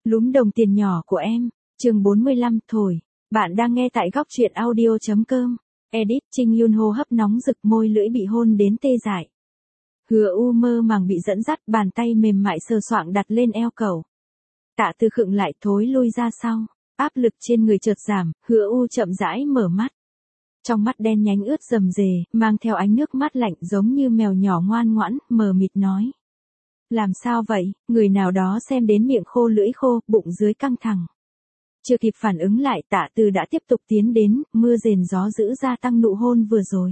Lúm đồng tiền nhỏ của em, chương 45 thổi. Bạn đang nghe tại góc truyện audio.com. Edit Trinh Yun hô hấp nóng rực, môi lưỡi bị hôn đến tê dại. Hứa U mơ màng bị dẫn dắt, bàn tay mềm mại sờ soạng đặt lên eo cậu. Tạ Tư khựng lại, thối lui ra sau. Áp lực trên người chợt giảm, Hứa U chậm rãi mở mắt. Trong mắt đen nhánh ướt rầm rề, mang theo ánh nước mát lạnh, giống như mèo nhỏ ngoan ngoãn, mờ mịt nói. Làm sao vậy? Người nào đó xem đến miệng khô lưỡi khô, bụng dưới căng thẳng. Chưa kịp phản ứng lại, Tạ Tư đã tiếp tục tiến đến, mưa rền gió dữ gia tăng nụ hôn vừa rồi.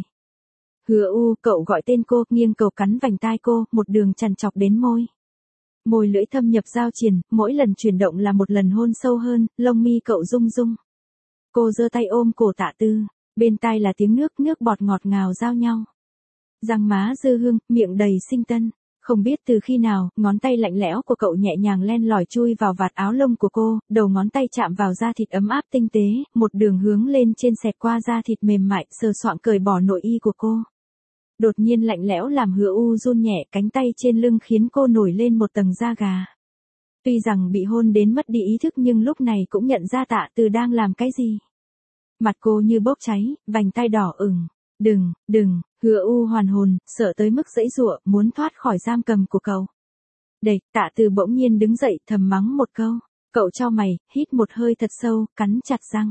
Hứa U, cậu gọi tên cô, nghiêng cầu cắn vành tai cô, một đường chằn chọc đến môi. Môi lưỡi thâm nhập giao triền, mỗi lần chuyển động là một lần hôn sâu hơn, lông mi cậu rung rung. Cô giơ tay ôm cổ Tạ Tư, bên tai là tiếng nước bọt ngọt ngào giao nhau. Răng má dư hương, miệng đầy sinh tân. Không biết từ khi nào, ngón tay lạnh lẽo của cậu nhẹ nhàng len lỏi chui vào vạt áo lông của cô, đầu ngón tay chạm vào da thịt ấm áp tinh tế, một đường hướng lên trên xẹt qua da thịt mềm mại, sờ soạng cởi bỏ nội y của cô. Đột nhiên lạnh lẽo làm Hứa U run nhẹ, cánh tay trên lưng khiến cô nổi lên một tầng da gà. Tuy rằng bị hôn đến mất đi ý thức nhưng lúc này cũng nhận ra Tạ Tư đang làm cái gì. Mặt cô như bốc cháy, vành tai đỏ ửng. Đừng, Hứa U hoàn hồn, sợ tới mức giãy giụa, muốn thoát khỏi giam cầm của cậu. Đẩy, Tạ Tư bỗng nhiên đứng dậy, thầm mắng một câu. Cậu chau mày, hít một hơi thật sâu, cắn chặt răng.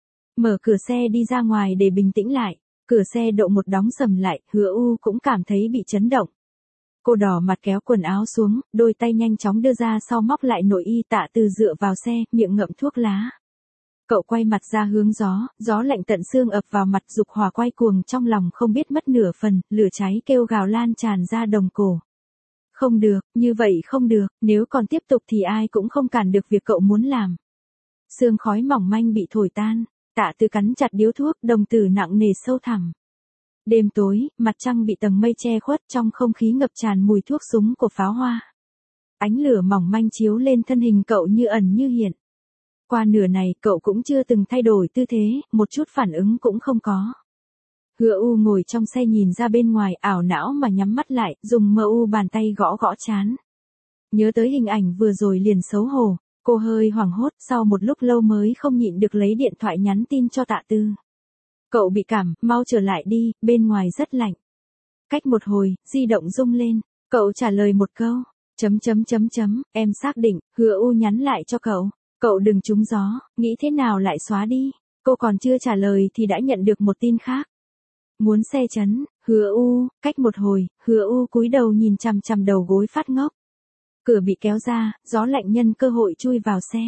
Mở cửa xe đi ra ngoài để bình tĩnh lại. Cửa xe độ một đóng sầm lại, Hứa U cũng cảm thấy bị chấn động. Cô đỏ mặt kéo quần áo xuống, đôi tay nhanh chóng đưa ra sau móc lại nội y. Tạ Tư dựa vào xe, miệng ngậm thuốc lá. Cậu quay mặt ra hướng gió lạnh tận xương ập vào mặt, dục hỏa quay cuồng trong lòng không biết mất nửa phần, lửa cháy kêu gào lan tràn ra đồng cổ. Không được, như vậy không được, nếu còn tiếp tục thì ai cũng không cản được việc cậu muốn làm. Sương khói mỏng manh bị thổi tan, Tạ Tư cắn chặt điếu thuốc, đồng tử nặng nề sâu thẳm. Đêm tối, mặt trăng bị tầng mây che khuất, trong không khí ngập tràn mùi thuốc súng của pháo hoa. Ánh lửa mỏng manh chiếu lên thân hình cậu như ẩn như hiện. Qua nửa này, cậu cũng chưa từng thay đổi tư thế, một chút phản ứng cũng không có. Hứa U ngồi trong xe nhìn ra bên ngoài, ảo não mà nhắm mắt lại, dùng mờ u bàn tay gõ trán. Nhớ tới hình ảnh vừa rồi liền xấu hổ, cô hơi hoảng hốt, sau một lúc lâu mới không nhịn được lấy điện thoại nhắn tin cho Tạ Tư. Cậu bị cảm, mau trở lại đi, bên ngoài rất lạnh. Cách một hồi, di động rung lên, cậu trả lời một câu, em xác định, Hứa U nhắn lại cho cậu. Cậu đừng trúng gió, nghĩ thế nào lại xóa đi. Cô còn chưa trả lời thì đã nhận được một tin khác. Muốn xe chấn, Hứa U, cách một hồi, Hứa U cúi đầu nhìn chằm chằm đầu gối phát ngốc. Cửa bị kéo ra, gió lạnh nhân cơ hội chui vào xe.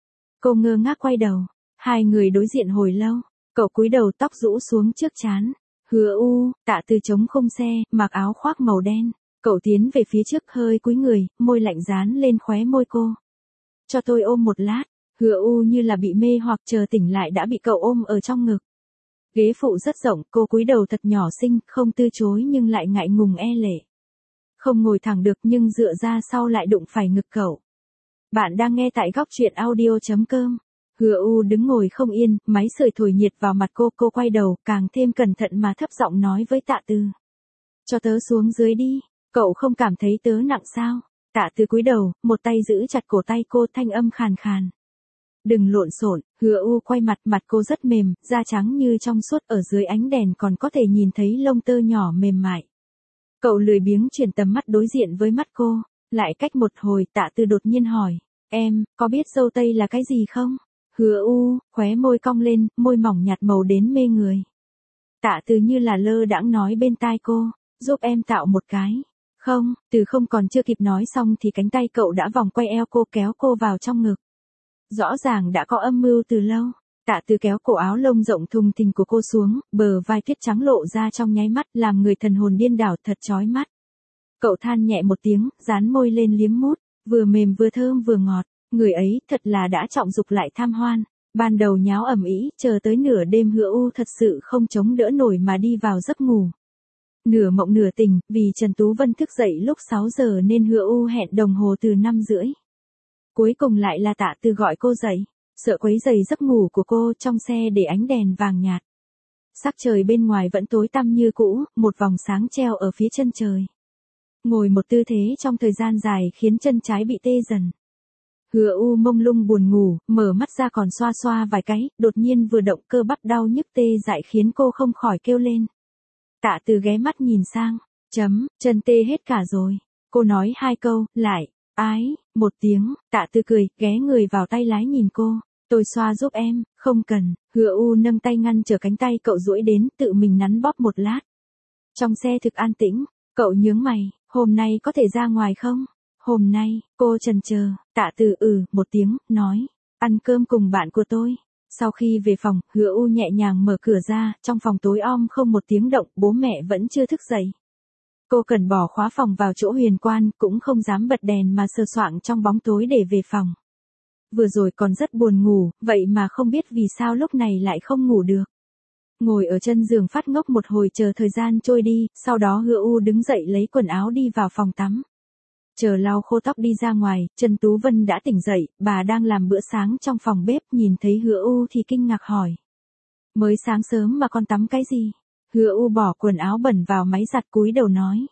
Cô ngơ ngác quay đầu, hai người đối diện hồi lâu, cậu cúi đầu tóc rũ xuống trước trán. Hứa U, Tạ Tư chống khung xe, mặc áo khoác màu đen. Cậu tiến về phía trước hơi cúi người, môi lạnh dán lên khóe môi cô. Cho tôi ôm một lát, Hứa U như là bị mê hoặc chờ tỉnh lại đã bị cậu ôm ở trong ngực. Ghế phụ rất rộng, cô cúi đầu thật nhỏ xinh, không từ chối nhưng lại ngại ngùng e lệ. Không ngồi thẳng được nhưng dựa ra sau lại đụng phải ngực cậu. Bạn đang nghe tại góc truyện audio.com. Hứa U đứng ngồi không yên, máy sưởi thổi nhiệt vào mặt cô quay đầu, càng thêm cẩn thận mà thấp giọng nói với Tạ Tư. Cho tớ xuống dưới đi, cậu không cảm thấy tớ nặng sao? Tạ Tư cúi đầu, một tay giữ chặt cổ tay cô, thanh âm khàn khàn. Đừng lộn xộn, Hứa U quay mặt cô rất mềm, da trắng như trong suốt, ở dưới ánh đèn còn có thể nhìn thấy lông tơ nhỏ mềm mại. Cậu lười biếng chuyển tầm mắt đối diện với mắt cô, lại cách một hồi Tạ Tư đột nhiên hỏi, em, có biết dâu tây là cái gì không? Hứa U, khóe môi cong lên, môi mỏng nhạt màu đến mê người. Tạ Tư như là lơ đãng nói bên tai cô, giúp em tạo một cái. Không, từ không còn chưa kịp nói xong thì cánh tay cậu đã vòng quay eo cô kéo cô vào trong ngực. Rõ ràng đã có âm mưu từ lâu. Tạ Tư kéo cổ áo lông rộng thùng thình của cô xuống, bờ vai tuyết trắng lộ ra trong nháy mắt làm người thần hồn điên đảo thật chói mắt. Cậu than nhẹ một tiếng, dán môi lên liếm mút, vừa mềm vừa thơm vừa ngọt, người ấy thật là đã trọng dục lại tham hoan. Ban đầu nháo ầm ĩ, chờ tới nửa đêm Hứa U thật sự không chống đỡ nổi mà đi vào giấc ngủ. Nửa mộng nửa tỉnh, vì Trần Tú Vân thức dậy lúc 6 giờ nên Hứa U hẹn đồng hồ từ 5:30. Cuối cùng lại là Tạ Tư gọi cô dậy, sợ quấy rầy giấc ngủ của cô, trong xe để ánh đèn vàng nhạt. Sắc trời bên ngoài vẫn tối tăm như cũ, một vòng sáng treo ở phía chân trời. Ngồi một tư thế trong thời gian dài khiến chân trái bị tê dần. Hứa U mông lung buồn ngủ, mở mắt ra còn xoa xoa vài cái, đột nhiên vừa động cơ bắp đau nhức tê dại khiến cô không khỏi kêu lên. Tạ Từ ghé mắt nhìn sang, chân tê hết cả rồi. Cô nói hai câu, lại, một tiếng, Tạ Từ cười, ghé người vào tay lái nhìn cô. Tôi xoa giúp em, không cần. Hứa U nâng tay ngăn trở cánh tay cậu duỗi đến, tự mình nắn bóp một lát. Trong xe thực an tĩnh, cậu nhướng mày, hôm nay có thể ra ngoài không? Hôm nay, cô chần chờ, Tạ Từ một tiếng, nói, ăn cơm cùng bạn của tôi. Sau khi về phòng, Hứa U nhẹ nhàng mở cửa ra, trong phòng tối om không một tiếng động, bố mẹ vẫn chưa thức dậy. Cô cần bỏ khóa phòng vào chỗ huyền quan, cũng không dám bật đèn mà sờ soạng trong bóng tối để về phòng. Vừa rồi còn rất buồn ngủ, vậy mà không biết vì sao lúc này lại không ngủ được. Ngồi ở chân giường phát ngốc một hồi chờ thời gian trôi đi, sau đó Hứa U đứng dậy lấy quần áo đi vào phòng tắm. Chờ lau khô tóc đi ra ngoài, Trần Tú Vân đã tỉnh dậy, bà đang làm bữa sáng trong phòng bếp, nhìn thấy Hứa U thì kinh ngạc hỏi. Mới sáng sớm mà con tắm cái gì? Hứa U bỏ quần áo bẩn vào máy giặt cúi đầu nói.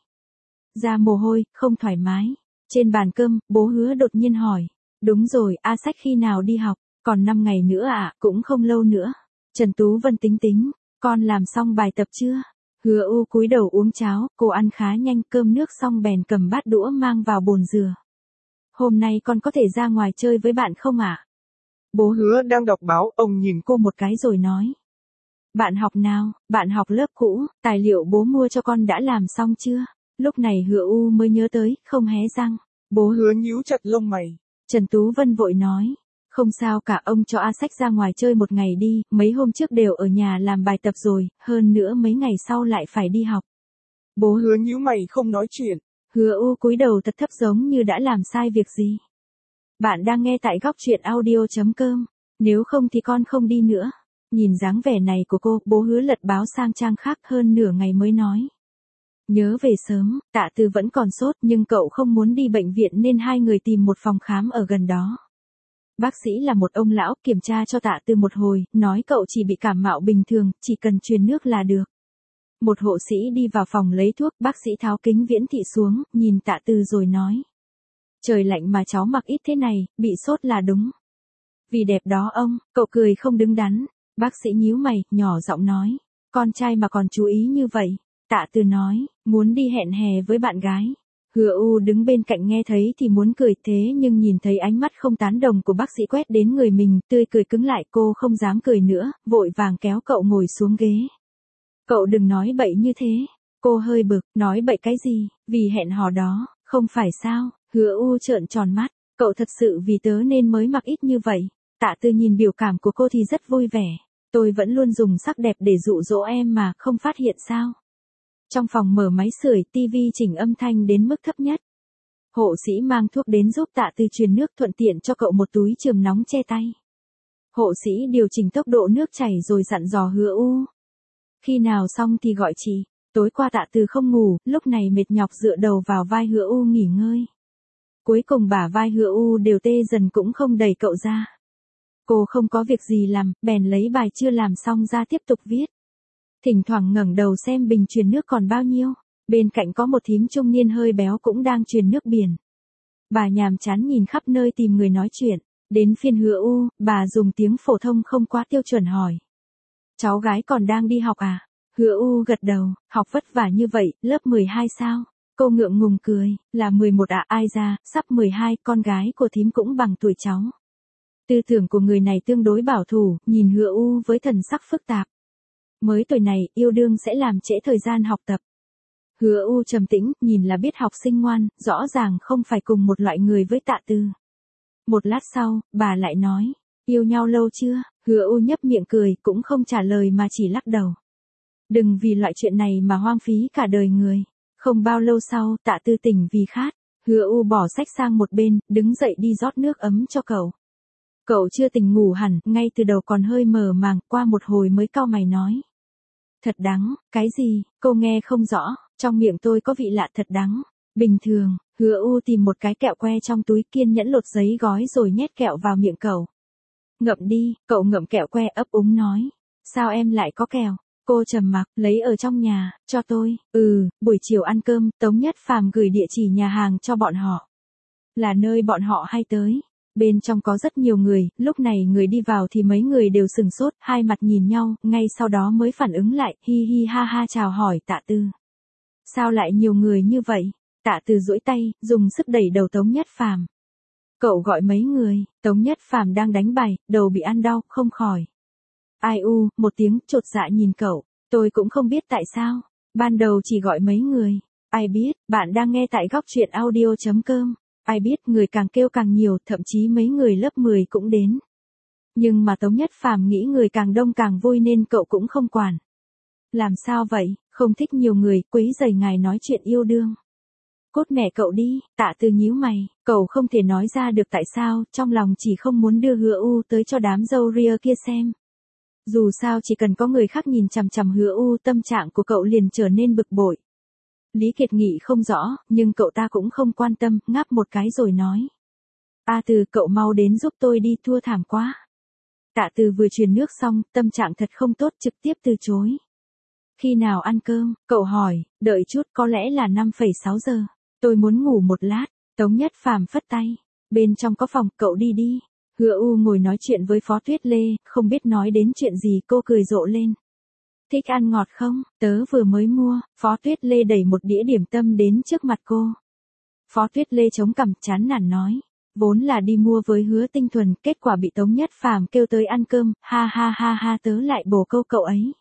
Ra mồ hôi, không thoải mái. Trên bàn cơm, bố Hứa đột nhiên hỏi. Đúng rồi, A Sách khi nào đi học? Còn 5 ngày nữa à, cũng không lâu nữa. Trần Tú Vân tính tính, con làm xong bài tập chưa? Hứa U cúi đầu uống cháo, cô ăn khá nhanh, cơm nước xong bèn cầm bát đũa mang vào bồn rửa. Hôm nay con có thể ra ngoài chơi với bạn không ạ? Bố Hứa đang đọc báo, ông nhìn cô một cái rồi nói. Bạn học nào? Bạn học lớp cũ, tài liệu bố mua cho con đã làm xong chưa? Lúc này Hứa U mới nhớ tới, không hé răng. Bố Hứa nhíu chặt lông mày. Trần Tú Vân vội nói. Không sao cả, ông cho A Sách ra ngoài chơi một ngày đi, mấy hôm trước đều ở nhà làm bài tập rồi, hơn nữa mấy ngày sau lại phải đi học. Bố Hứa nhíu mày không nói chuyện. Hứa U cúi đầu thật thấp giống như đã làm sai việc gì. Bạn đang nghe tại góc truyện audio.com, nếu không thì con không đi nữa. Nhìn dáng vẻ này của cô, bố Hứa lật báo sang trang khác hơn nửa ngày mới nói. Nhớ về sớm, Tạ Từ vẫn còn sốt nhưng cậu không muốn đi bệnh viện nên hai người tìm một phòng khám ở gần đó. Bác sĩ là một ông lão, kiểm tra cho Tạ Từ một hồi, nói cậu chỉ bị cảm mạo bình thường, chỉ cần truyền nước là được. Một hộ sĩ đi vào phòng lấy thuốc, bác sĩ tháo kính viễn thị xuống, nhìn Tạ Từ rồi nói. Trời lạnh mà cháu mặc ít thế này, bị sốt là đúng. Vì đẹp đó ông, cậu cười không đứng đắn. Bác sĩ nhíu mày, nhỏ giọng nói. Con trai mà còn chú ý như vậy. Tạ Từ nói, muốn đi hẹn hè với bạn gái. Hứa U đứng bên cạnh nghe thấy thì muốn cười thế nhưng nhìn thấy ánh mắt không tán đồng của bác sĩ quét đến người mình, tươi cười cứng lại, cô không dám cười nữa, vội vàng kéo cậu ngồi xuống ghế. Cậu đừng nói bậy như thế. Cô hơi bực, nói bậy cái gì, vì hẹn hò đó, không phải sao? Hứa U trợn tròn mắt, cậu thật sự vì tớ nên mới mặc ít như vậy. Tạ Từ nhìn biểu cảm của cô thì rất vui vẻ. Tôi vẫn luôn dùng sắc đẹp để dụ dỗ em mà, không phát hiện sao? Trong phòng mở máy sưởi, tivi chỉnh âm thanh đến mức thấp nhất. Hộ sĩ mang thuốc đến giúp Tạ Từ truyền nước, thuận tiện cho cậu một túi chườm nóng che tay. Hộ sĩ điều chỉnh tốc độ nước chảy rồi dặn dò Hứa U. Khi nào xong thì gọi chị. Tối qua Tạ Từ không ngủ, lúc này mệt nhọc dựa đầu vào vai Hứa U nghỉ ngơi. Cuối cùng bả vai Hứa U đều tê dần cũng không đẩy cậu ra. Cô không có việc gì làm, bèn lấy bài chưa làm xong ra tiếp tục viết. Thỉnh thoảng ngẩng đầu xem bình truyền nước còn bao nhiêu. Bên cạnh có một thím trung niên hơi béo cũng đang truyền nước biển. Bà nhàm chán nhìn khắp nơi tìm người nói chuyện. Đến phiên Hứa U, bà dùng tiếng phổ thông không quá tiêu chuẩn hỏi. Cháu gái còn đang đi học à? Hứa U gật đầu, học vất vả như vậy, lớp 12 sao? Cô ngượng ngùng cười, là 11 à? Ai ra, sắp 12, con gái của thím cũng bằng tuổi cháu. Tư tưởng của người này tương đối bảo thủ, nhìn Hứa U với thần sắc phức tạp. Mới tuổi này, yêu đương sẽ làm trễ thời gian học tập. Hứa U trầm tĩnh, nhìn là biết học sinh ngoan, rõ ràng không phải cùng một loại người với Tạ Từ. Một lát sau, bà lại nói, yêu nhau lâu chưa? Hứa U nhấp miệng cười, cũng không trả lời mà chỉ lắc đầu. Đừng vì loại chuyện này mà hoang phí cả đời người. Không bao lâu sau, Tạ Từ tỉnh vì khát. Hứa U bỏ sách sang một bên, đứng dậy đi rót nước ấm cho cậu. Cậu chưa tỉnh ngủ hẳn, ngay từ đầu còn hơi mờ màng, qua một hồi mới cau mày nói. Thật đắng, cái gì? Cô nghe không rõ, trong miệng tôi có vị lạ thật đắng. Bình thường, Hứa U tìm một cái kẹo que trong túi, kiên nhẫn lột giấy gói rồi nhét kẹo vào miệng cậu. Ngậm đi, cậu ngậm kẹo que ấp úng nói. Sao em lại có kẹo? Cô trầm mặc, lấy ở trong nhà, cho tôi. Buổi chiều ăn cơm, Tống Nhất Phàm gửi địa chỉ nhà hàng cho bọn họ. Là nơi bọn họ hay tới. Bên trong có rất nhiều người, lúc này người đi vào thì mấy người đều sừng sốt, hai mặt nhìn nhau, ngay sau đó mới phản ứng lại, hi hi ha ha chào hỏi Tạ Từ. Sao lại nhiều người như vậy? Tạ Từ duỗi tay, dùng sức đẩy đầu Tống Nhất Phàm. Cậu gọi mấy người, Tống Nhất Phàm đang đánh bài, đầu bị ăn đau, không khỏi. Ai u, một tiếng chột dạ nhìn cậu, tôi cũng không biết tại sao, ban đầu chỉ gọi mấy người. Ai biết, bạn đang nghe tại góc truyện audio.com. Ai biết người càng kêu càng nhiều, thậm chí mấy người lớp 10 cũng đến. Nhưng mà Tống Nhất Phàm nghĩ người càng đông càng vui nên cậu cũng không quản. Làm sao vậy, không thích nhiều người, quấy rầy ngài nói chuyện yêu đương. Cốt mẹ cậu đi, Tạ Từ nhíu mày, cậu không thể nói ra được tại sao, trong lòng chỉ không muốn đưa Hứa U tới cho đám dâu ria kia xem. Dù sao chỉ cần có người khác nhìn chằm chằm Hứa U, tâm trạng của cậu liền trở nên bực bội. Lý Kiệt nghĩ không rõ, nhưng cậu ta cũng không quan tâm, ngáp một cái rồi nói. A Từ, cậu mau đến giúp tôi đi, thua thảm quá. Tạ Từ vừa truyền nước xong, tâm trạng thật không tốt, trực tiếp từ chối. Khi nào ăn cơm, cậu hỏi, đợi chút, có lẽ là 5,6 giờ. Tôi muốn ngủ một lát. Tống Nhất Phàm phất tay. Bên trong có phòng, cậu đi đi. Hứa U ngồi nói chuyện với Phó Tuyết Lê, không biết nói đến chuyện gì, cô cười rộ lên. Thích ăn ngọt không? Tớ vừa mới mua. Phó Tuyết Lê đẩy một đĩa điểm tâm đến trước mặt cô. Phó Tuyết Lê chống cằm chán nản nói. Vốn là đi mua với Hứa Tinh Thuần, kết quả bị Tống Nhất Phàm kêu tới ăn cơm, ha ha ha ha, tớ lại bồ câu cậu ấy.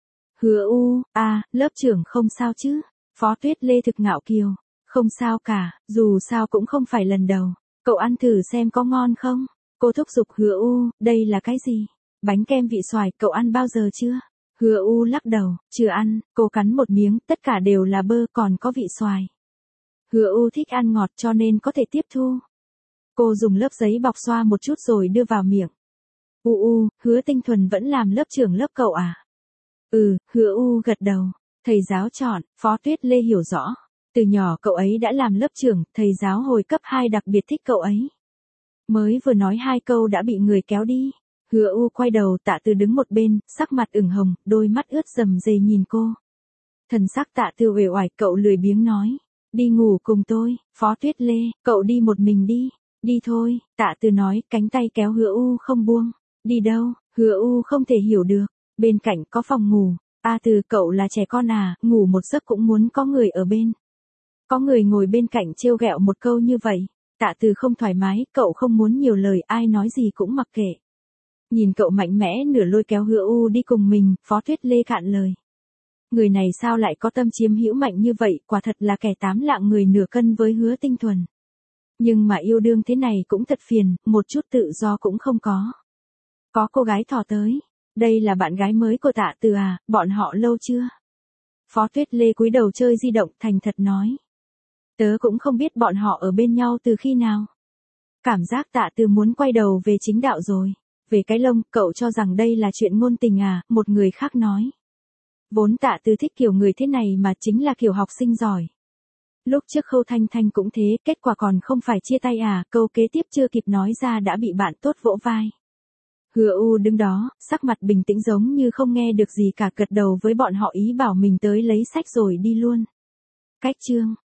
Hứa U, lớp trưởng không sao chứ? Phó Tuyết Lê thực ngạo kiều. Không sao cả, dù sao cũng không phải lần đầu. Cậu ăn thử xem có ngon không? Cô thúc giục Hứa U, đây là cái gì? Bánh kem vị xoài, cậu ăn bao giờ chưa? Hứa U lắc đầu, chưa ăn, cô cắn một miếng, tất cả đều là bơ, còn có vị xoài. Hứa U thích ăn ngọt cho nên có thể tiếp thu. Cô dùng lớp giấy bọc xoa một chút rồi đưa vào miệng. Hứa Tinh Thuần vẫn làm lớp trưởng lớp cậu à? Hứa U gật đầu. Thầy giáo chọn, Phó Tuyết Lê hiểu rõ. Từ nhỏ cậu ấy đã làm lớp trưởng, thầy giáo hồi cấp 2 đặc biệt thích cậu ấy. Mới vừa nói 2 câu đã bị người kéo đi. Hứa U quay đầu, Tạ Từ đứng một bên, sắc mặt ửng hồng, đôi mắt ướt rầm rề nhìn cô. Thần sắc Tạ Từ uể oải, cậu lười biếng nói. Đi ngủ cùng tôi, Phó Tuyết Lê, cậu đi một mình đi. Đi thôi, Tạ Từ nói, cánh tay kéo Hứa U không buông. Đi đâu? Hứa U không thể hiểu được. Bên cạnh có phòng ngủ. Từ, cậu là trẻ con à, ngủ một giấc cũng muốn có người ở bên. Có người ngồi bên cạnh trêu ghẹo một câu như vậy. Tạ Từ không thoải mái, cậu không muốn nhiều lời, ai nói gì cũng mặc kệ. Nhìn cậu mạnh mẽ nửa lôi kéo Hứa U đi cùng mình, Phó Tuyết Lê cạn lời. Người này sao lại có tâm chiếm hữu mạnh như vậy, quả thật là kẻ 8 lạng người nửa cân với Hứa Tinh Thuần. Nhưng mà yêu đương thế này cũng thật phiền, một chút tự do cũng không có. Có cô gái thò tới. Đây là bạn gái mới của Tạ Từ à, bọn họ lâu chưa? Phó Tuyết Lê cúi đầu chơi di động, thành thật nói. Tớ cũng không biết bọn họ ở bên nhau từ khi nào. Cảm giác Tạ Từ muốn quay đầu về chính đạo rồi. Về cái lông, cậu cho rằng đây là chuyện ngôn tình à, một người khác nói. Vốn Tạ Từ thích kiểu người thế này mà, chính là kiểu học sinh giỏi. Lúc trước Khâu Thanh Thanh cũng thế, kết quả còn không phải chia tay à, câu kế tiếp chưa kịp nói ra đã bị bạn tốt vỗ vai. Hứa U đứng đó, sắc mặt bình tĩnh giống như không nghe được gì cả, gật đầu với bọn họ ý bảo mình tới lấy sách rồi đi luôn. Cách chương